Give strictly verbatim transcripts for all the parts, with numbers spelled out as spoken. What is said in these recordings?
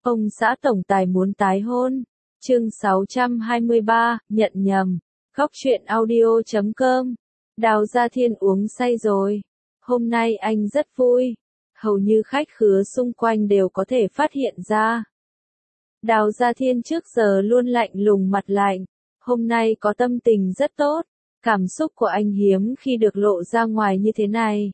Ông xã tổng tài muốn tái hôn. Chương sáu trăm hai mươi ba, nhận nhầm. Góc truyện audio chấm com. Đào Gia Thiên uống say rồi. Hôm nay anh rất vui. Hầu như khách khứa xung quanh đều có thể phát hiện ra. Đào Gia Thiên trước giờ luôn lạnh lùng mặt lạnh. Hôm nay có tâm tình rất tốt. Cảm xúc của anh hiếm khi được lộ ra ngoài như thế này.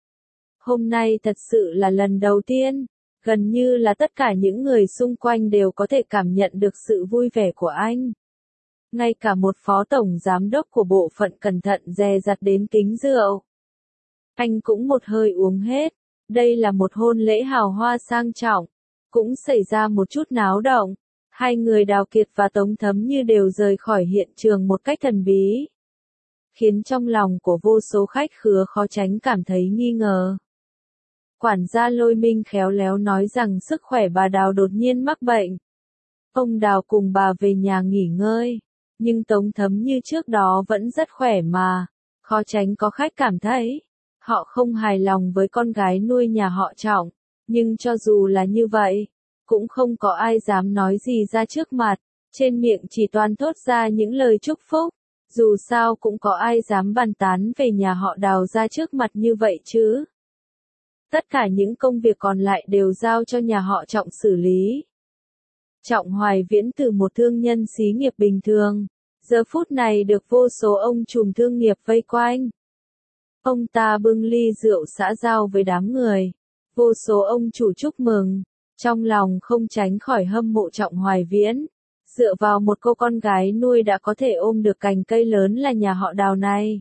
Hôm nay thật sự là lần đầu tiên. Gần như là tất cả những người xung quanh đều có thể cảm nhận được sự vui vẻ của anh. Ngay cả một phó tổng giám đốc của bộ phận cẩn thận dè dặt đến kính rượu. Anh cũng một hơi uống hết. Đây là một hôn lễ hào hoa sang trọng. Cũng xảy ra một chút náo động. Hai người Đào Kiệt và Tống Thấm Như đều rời khỏi hiện trường một cách thần bí. Khiến trong lòng của vô số khách khứa khó tránh cảm thấy nghi ngờ. Quản gia Lôi Minh khéo léo nói rằng sức khỏe bà Đào đột nhiên mắc bệnh. Ông Đào cùng bà về nhà nghỉ ngơi. Nhưng Tống Thấm Như trước đó vẫn rất khỏe mà. Khó tránh có khách cảm thấy. Họ không hài lòng với con gái nuôi nhà họ Trọng. Nhưng cho dù là như vậy, cũng không có ai dám nói gì ra trước mặt. Trên miệng chỉ toàn thốt ra những lời chúc phúc. Dù sao cũng có ai dám bàn tán về nhà họ Đào ra trước mặt như vậy chứ. Tất cả những công việc còn lại đều giao cho nhà họ Trọng xử lý. Trọng Hoài Viễn từ một thương nhân xí nghiệp bình thường, giờ phút này được vô số ông trùm thương nghiệp vây quanh. Ông ta bưng ly rượu xã giao với đám người, vô số ông chủ chúc mừng, trong lòng không tránh khỏi hâm mộ Trọng Hoài Viễn. Dựa vào một cô con gái nuôi đã có thể ôm được cành cây lớn là nhà họ Đào này.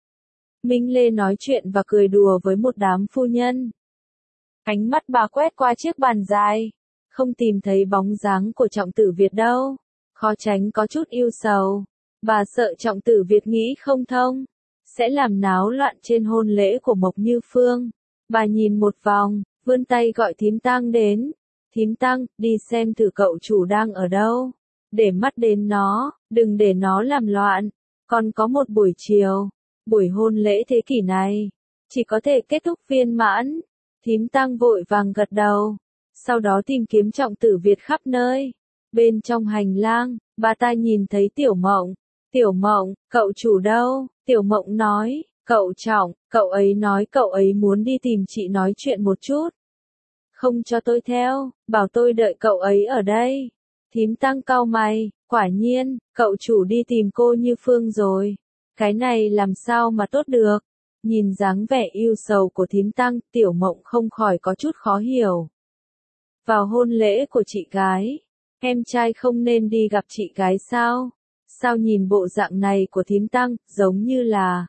Minh Lê nói chuyện và cười đùa với một đám phu nhân. Ánh mắt bà quét qua chiếc bàn dài, không tìm thấy bóng dáng của Trọng Tử Việt đâu, khó tránh có chút ưu sầu. Bà sợ Trọng Tử Việt nghĩ không thông, sẽ làm náo loạn trên hôn lễ của Mộc Như Phương. Bà nhìn một vòng, vươn tay gọi Thím Tăng đến. Thím Tăng, đi xem thử cậu chủ đang ở đâu. Để mắt đến nó, đừng để nó làm loạn. Còn có một buổi chiều, buổi hôn lễ thế kỷ này, chỉ có thể kết thúc viên mãn. Thím Tăng vội vàng gật đầu, sau đó tìm kiếm Trọng Tử Việt khắp nơi. Bên trong hành lang, bà ta nhìn thấy Tiểu Mộng. Tiểu Mộng, cậu chủ đâu? Tiểu Mộng nói, cậu Trọng, cậu ấy nói cậu ấy muốn đi tìm chị nói chuyện một chút. Không cho tôi theo, bảo tôi đợi cậu ấy ở đây. Thím Tăng cau mày, quả nhiên, cậu chủ đi tìm cô Như Phương rồi. Cái này làm sao mà tốt được? Nhìn dáng vẻ yêu sầu của Thím Tăng, Tiểu Mộng không khỏi có chút khó hiểu. Vào hôn lễ của chị gái, em trai không nên đi gặp chị gái sao? Sao nhìn bộ dạng này của Thím Tăng, giống như là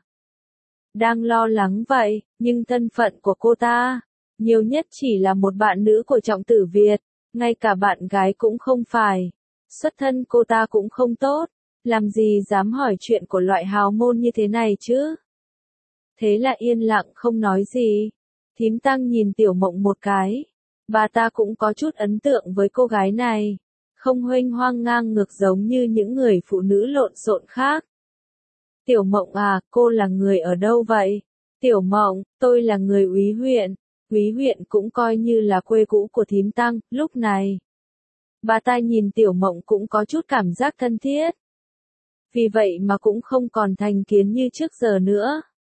đang lo lắng vậy, nhưng thân phận của cô ta, nhiều nhất chỉ là một bạn nữ của Trọng Tử Việt, ngay cả bạn gái cũng không phải. Xuất thân cô ta cũng không tốt, làm gì dám hỏi chuyện của loại hào môn như thế này chứ? Thế là yên lặng không nói gì. Thím Tăng nhìn Tiểu Mộng một cái. Bà ta cũng có chút ấn tượng với cô gái này. Không huênh hoang ngang ngược giống như những người phụ nữ lộn xộn khác. Tiểu Mộng à, cô là người ở đâu vậy? Tiểu Mộng, tôi là người Úy huyện. Úy huyện cũng coi như là quê cũ của Thím Tăng, lúc này. Bà ta nhìn Tiểu Mộng cũng có chút cảm giác thân thiết. Vì vậy mà cũng không còn thành kiến như trước giờ nữa.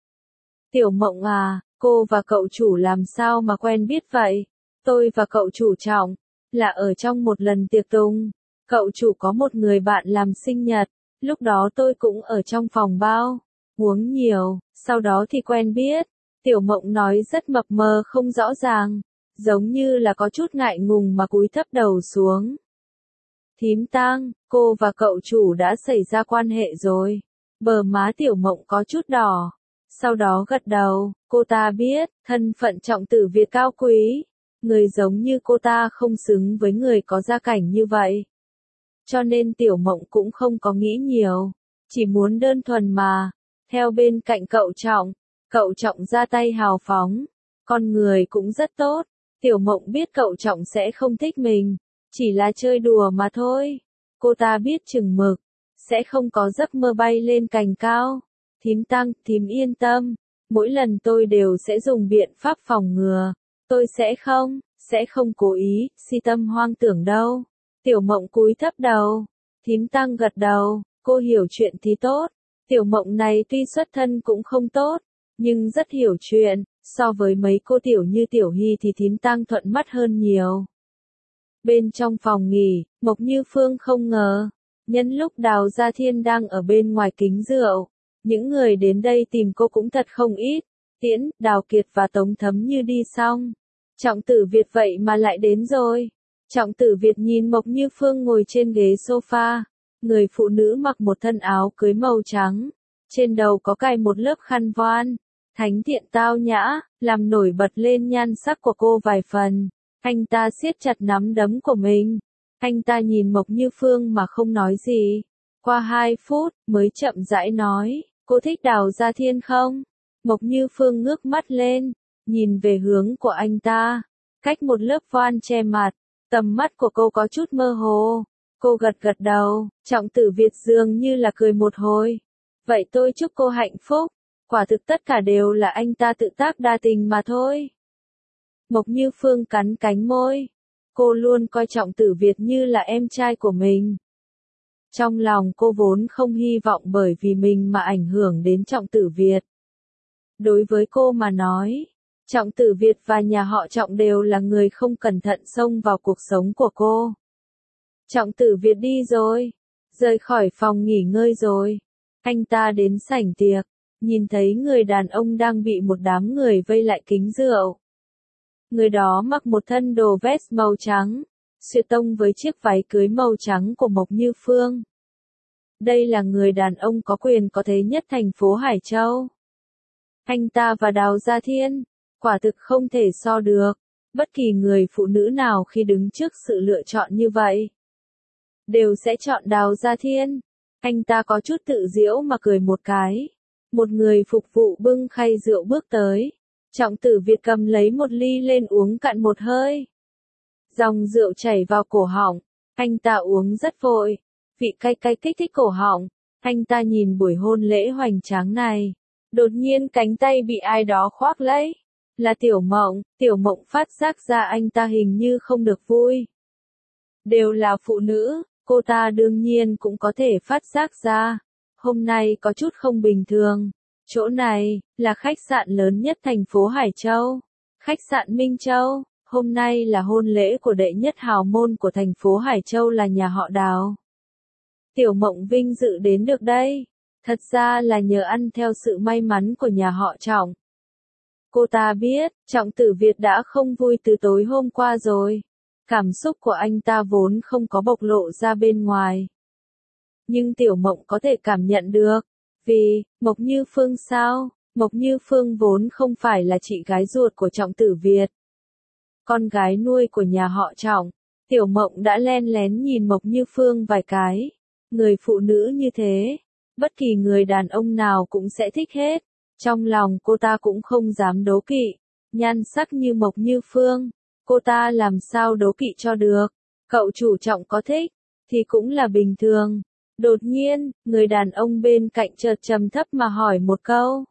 Tiểu Mộng à, cô và cậu chủ làm sao mà quen biết vậy? Tôi và cậu chủ Trọng, là ở trong một lần tiệc tùng. Cậu chủ có một người bạn làm sinh nhật, lúc đó tôi cũng ở trong phòng bao, uống nhiều, sau đó thì quen biết. Tiểu Mộng nói rất mập mờ không rõ ràng, giống như là có chút ngại ngùng mà cúi thấp đầu xuống. Thím Tăng, cô và cậu chủ đã xảy ra quan hệ rồi. Bờ má Tiểu Mộng có chút đỏ. Sau đó gật đầu, cô ta biết, thân phận Trọng Tử Việt cao quý. Người giống như cô ta không xứng với người có gia cảnh như vậy. Cho nên Tiểu Mộng cũng không có nghĩ nhiều. Chỉ muốn đơn thuần mà. Theo bên cạnh cậu Trọng. Cậu Trọng ra tay hào phóng. Con người cũng rất tốt. Tiểu Mộng biết cậu Trọng sẽ không thích mình. Chỉ là chơi đùa mà thôi. Cô ta biết chừng mực. Sẽ không có giấc mơ bay lên cành cao. Thím Tăng, thím yên tâm. Mỗi lần tôi đều sẽ dùng biện pháp phòng ngừa. Tôi sẽ không, sẽ không cố ý, si tâm hoang tưởng đâu. Tiểu Mộng cúi thấp đầu. Thím Tăng gật đầu, cô hiểu chuyện thì tốt. Tiểu Mộng này tuy xuất thân cũng không tốt, nhưng rất hiểu chuyện, so với mấy cô tiểu như Tiểu Hy thì thím Tăng thuận mắt hơn nhiều. Bên trong phòng nghỉ, Mộc Như Phương không ngờ, nhân lúc Đào Gia Thiên đang ở bên ngoài kính rượu, những người đến đây tìm cô cũng thật không ít. Tiễn, Đào Kiệt và Tống Thấm Như đi xong, Trọng Tử Việt vậy mà lại đến rồi. Trọng Tử Việt nhìn Mộc Như Phương ngồi trên ghế sofa, người phụ nữ mặc một thân áo cưới màu trắng, trên đầu có cài một lớp khăn voan, thánh thiện tao nhã, làm nổi bật lên nhan sắc của cô vài phần. Anh ta siết chặt nắm đấm của mình. Anh ta nhìn Mộc Như Phương mà không nói gì. Qua hai phút, mới chậm rãi nói, cô thích Đào Gia Thiên không? Mộc Như Phương ngước mắt lên, nhìn về hướng của anh ta, cách một lớp voan che mặt, tầm mắt của cô có chút mơ hồ. Cô gật gật đầu, Trọng Tử Việt dường như là cười một hồi. Vậy tôi chúc cô hạnh phúc, quả thực tất cả đều là anh ta tự tác đa tình mà thôi. Mộc Như Phương cắn cánh môi, cô luôn coi Trọng Tử Việt như là em trai của mình. Trong lòng cô vốn không hy vọng bởi vì mình mà ảnh hưởng đến Trọng Tử Việt. Đối với cô mà nói, Trọng Tử Việt và nhà họ Trọng đều là người không cẩn thận xông vào cuộc sống của cô. Trọng Tử Việt đi rồi, rời khỏi phòng nghỉ ngơi rồi. Anh ta đến sảnh tiệc, nhìn thấy người đàn ông đang bị một đám người vây lại kính rượu. Người đó mặc một thân đồ vest màu trắng, xuyệt tông với chiếc váy cưới màu trắng của Mộc Như Phương. Đây là người đàn ông có quyền có thế nhất thành phố Hải Châu. Anh ta và Đào Gia Thiên, quả thực không thể so được. Bất kỳ người phụ nữ nào khi đứng trước sự lựa chọn như vậy, đều sẽ chọn Đào Gia Thiên. Anh ta có chút tự giễu mà cười một cái. Một người phục vụ bưng khay rượu bước tới. Trọng Tử Việt cầm lấy một ly lên uống cạn một hơi. Dòng rượu chảy vào cổ họng. Anh ta uống rất vội. Vị cay cay kích thích cổ họng. Anh ta nhìn buổi hôn lễ hoành tráng này. Đột nhiên cánh tay bị ai đó khoác lấy. Là Tiểu Mộng. Tiểu Mộng phát giác ra anh ta hình như không được vui. Đều là phụ nữ, cô ta đương nhiên cũng có thể phát giác ra. Hôm nay có chút không bình thường. Chỗ này, là khách sạn lớn nhất thành phố Hải Châu. Khách sạn Minh Châu. Hôm nay là hôn lễ của đệ nhất hào môn của thành phố Hải Châu là nhà họ Đào. Tiểu Mộng vinh dự đến được đây. Thật ra là nhờ ăn theo sự may mắn của nhà họ Trọng. Cô ta biết, Trọng Tử Việt đã không vui từ tối hôm qua rồi. Cảm xúc của anh ta vốn không có bộc lộ ra bên ngoài. Nhưng Tiểu Mộng có thể cảm nhận được. Vì, Mộc Như Phương sao? Mộc Như Phương vốn không phải là chị gái ruột của Trọng Tử Việt. Con gái nuôi của nhà họ Trọng. Tiểu Mộng đã len lén nhìn Mộc Như Phương vài cái. Người phụ nữ như thế, bất kỳ người đàn ông nào cũng sẽ thích hết. Trong lòng cô ta cũng không dám đố kỵ. Nhan sắc như Mộc Như Phương, cô ta làm sao đố kỵ cho được. Cậu chủ Trọng có thích, thì cũng là bình thường. Đột nhiên, người đàn ông bên cạnh chợt trầm thấp mà hỏi một câu.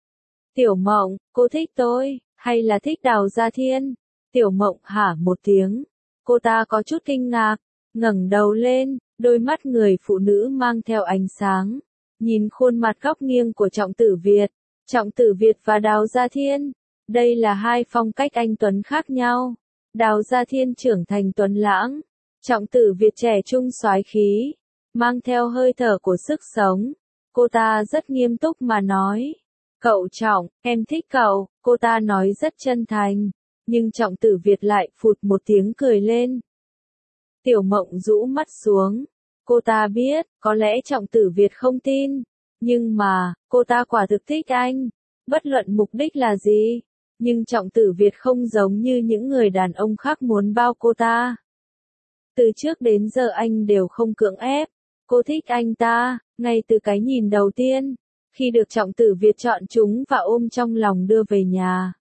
Tiểu Mộng, cô thích tôi, hay là thích Đào Gia Thiên? Tiểu Mộng hả một tiếng. Cô ta có chút kinh ngạc, ngẩng đầu lên, đôi mắt người phụ nữ mang theo ánh sáng. Nhìn khuôn mặt góc nghiêng của Trọng Tử Việt. Trọng Tử Việt và Đào Gia Thiên. Đây là hai phong cách anh tuấn khác nhau. Đào Gia Thiên trưởng thành tuấn lãng. Trọng Tử Việt trẻ trung soái khí. Mang theo hơi thở của sức sống. Cô ta rất nghiêm túc mà nói. Cậu Trọng, em thích cậu. Cô ta nói rất chân thành. Nhưng Trọng Tử Việt lại phụt một tiếng cười lên. Tiểu Mộng rũ mắt xuống. Cô ta biết, có lẽ Trọng Tử Việt không tin. Nhưng mà, cô ta quả thực thích anh. Bất luận mục đích là gì. Nhưng Trọng Tử Việt không giống như những người đàn ông khác muốn bao cô ta. Từ trước đến giờ anh đều không cưỡng ép. Cô thích anh ta, ngay từ cái nhìn đầu tiên. Khi được Trọng Tử Việt chọn chúng và ôm trong lòng đưa về nhà.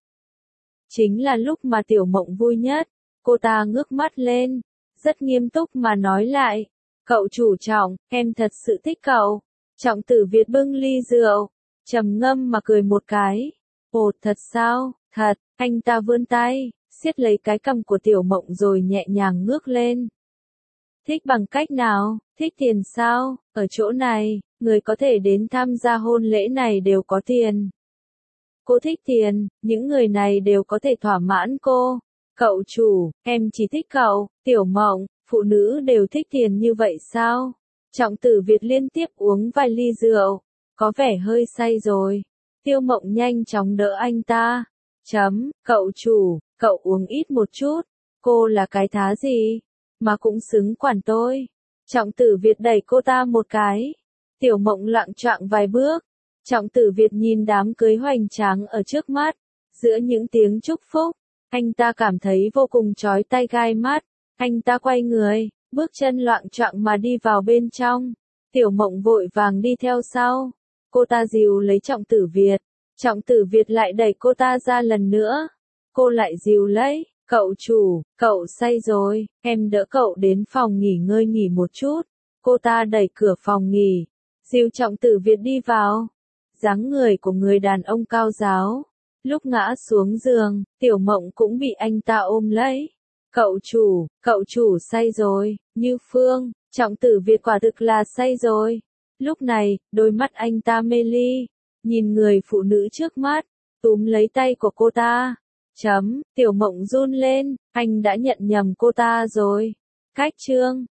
Chính là lúc mà Tiểu Mộng vui nhất. Cô ta ngước mắt lên. Rất nghiêm túc mà nói lại. Cậu chủ Trọng, em thật sự thích cậu. Trọng Tử Việt bưng ly rượu. Trầm ngâm mà cười một cái. Ồ, thật sao? Thật. Anh ta vươn tay, siết lấy cái cằm của Tiểu Mộng rồi nhẹ nhàng ngước lên. Thích bằng cách nào? Thích tiền sao? Ở chỗ này, người có thể đến tham gia hôn lễ này đều có tiền. Cô thích tiền, những người này đều có thể thỏa mãn cô. Cậu chủ, em chỉ thích cậu. Tiểu Mộng, phụ nữ đều thích tiền như vậy sao? Trọng Tử Việt liên tiếp uống vài ly rượu, có vẻ hơi say rồi. Tiêu Mộng nhanh chóng đỡ anh ta. Chấm, cậu chủ, cậu uống ít một chút. Cô là cái thá gì? Mà cũng xứng quản tôi. Trọng Tử Việt đẩy cô ta một cái. Tiểu Mộng loạng choạng vài bước. Trọng Tử Việt nhìn đám cưới hoành tráng ở trước mắt. Giữa những tiếng chúc phúc, anh ta cảm thấy vô cùng chói tai gai mắt. Anh ta quay người, bước chân loạng choạng mà đi vào bên trong. Tiểu Mộng vội vàng đi theo sau. Cô ta dìu lấy Trọng Tử Việt. Trọng Tử Việt lại đẩy cô ta ra lần nữa. Cô lại dìu lấy. Cậu chủ, cậu say rồi, em đỡ cậu đến phòng nghỉ ngơi nghỉ một chút. Cô ta đẩy cửa phòng nghỉ, dìu Trọng Tử Việt đi vào. Dáng người của người đàn ông cao ráo. Lúc ngã xuống giường, Tiểu Mộng cũng bị anh ta ôm lấy. Cậu chủ, cậu chủ say rồi, Như Phương, Trọng Tử Việt quả thực là say rồi. Lúc này, đôi mắt anh ta mê ly, nhìn người phụ nữ trước mắt, túm lấy tay của cô ta. Chấm, Tiểu Mộng run lên, anh đã nhận nhầm cô ta rồi. Cách chương